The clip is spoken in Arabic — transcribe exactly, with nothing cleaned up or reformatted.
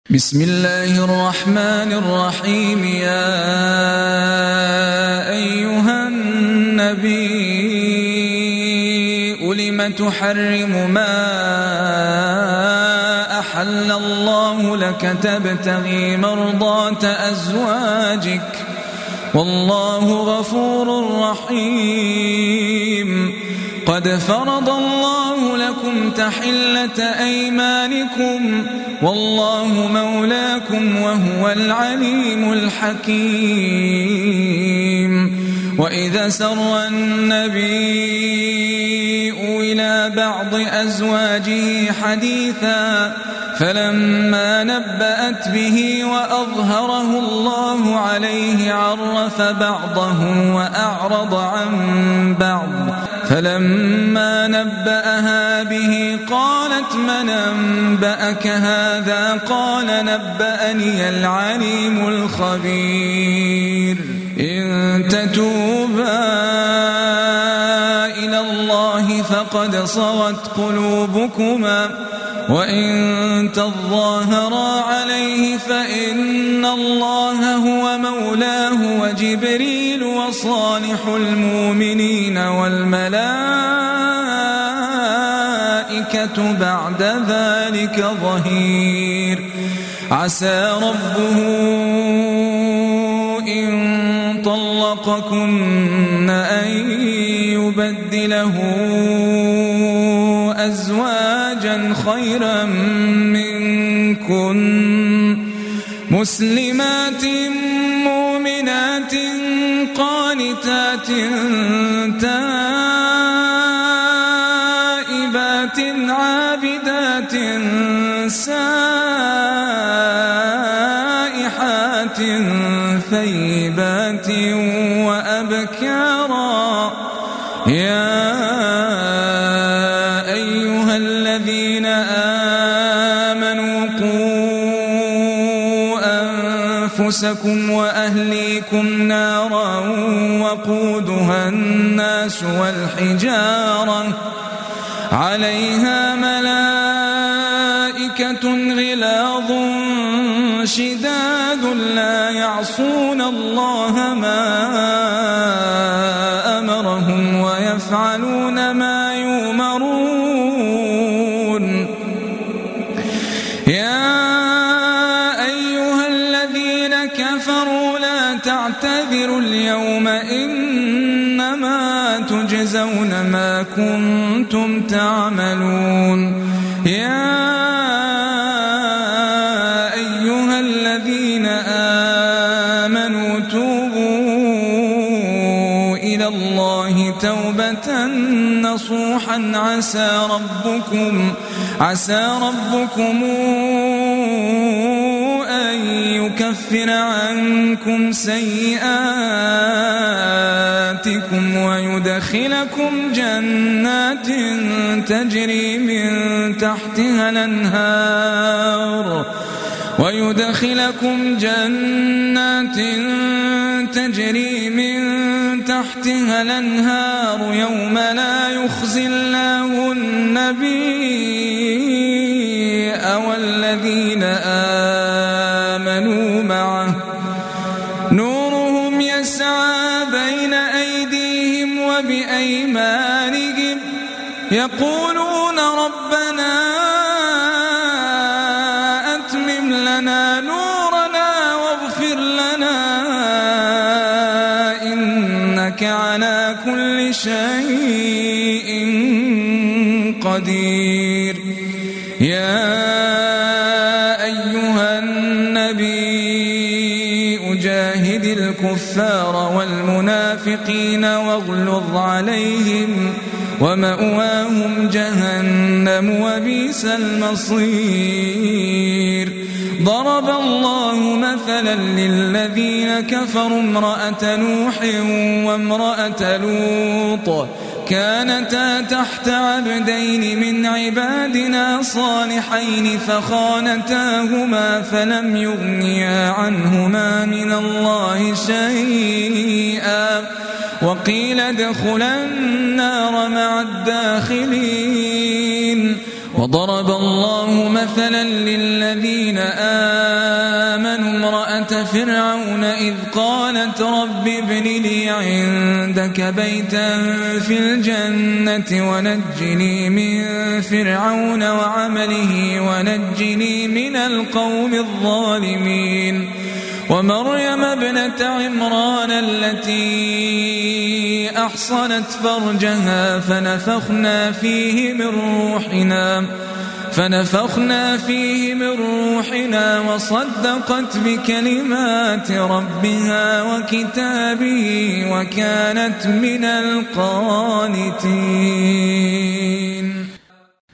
بسم الله الرحمن الرحيم. يا أيها النبي لم تحرم ما أحل الله لك تبتغي مرضات أزواجك والله غفور رحيم. قد فرض الله لكم تحلة أيمانكم والله مولاكم وهو العليم الحكيم. وإذا سر النبي إلى بعض أزواجه حديثا فلما نبأت به وأظهره الله عليه عرف بعضه وأعرض عن بعض فلما نبأها به قالت من أنبأك هذا قال نبأني العليم الخبير. إن تتوبا إلى الله فقد صغت قلوبكما وإن تظاهرا عليه فإن الله هو مولاه وجبريل وصالح المؤمنين والملائكة بعد ذلك ظهير. عسى ربه إن طلقكن أن يبدله أزواجا خيرا منكن مسلمات مؤمنات قانتات تائبات عابدات سائحات ثيبات وأبكارا. يا أيها الذين آمنوا قوا أنفسكم وأهليكم نارا وقودها الناس والحجارة عليها ملائكة غلاظ شداد لا يعصون الله ما أمرهم ويفعلون ما يؤمرون. يا أيها الذين كفروا لا تعتذروا اليوم إنما تجزون ما كنتم تعملون. يا أيها الذين آمنوا توبوا إلى الله توبة نصوحا عسى ربكم عسى ربكم أن يكفر عنكم سيئاتكم ويدخلكم جنات تجري من تحتها الأنهار ويدخلكم جنات تجري من تحتها الأنهار يوم لا يخزي الله النبي والذين آمنوا معه نورهم يسعى بين أيديهم وبأيمانهم يقولون ربنا أتمم لنا نورنا واغفر لنا إنك على كل شيء قدير. يا أيها النبي جاهد الكفار والمنافقين واغلظ عليهم ومأواهم جهنم وبئس المصير. ضرب الله مثلا للذين كفروا امرأة نوح وامرأة لوط كانتا تحت عبدين من عبادنا صالحين فخانتاهما فلم يغنيا عنهما من الله شيئا وقيل ادخلا النار مع الداخلين وضرب الله مثلا للذين آمنوا امرأة فرعون إذ قالت رب ابن لي عندك بيتا في الجنة ونجني من فرعون وعمله ونجني من القوم الظالمين ومريم ابنة عمران التي أحصنت فرجها فنفخنا فيه من روحنا فنفخنا فيه من روحنا وصدقت بكلمات ربها وكتابه وكانت من القانتين.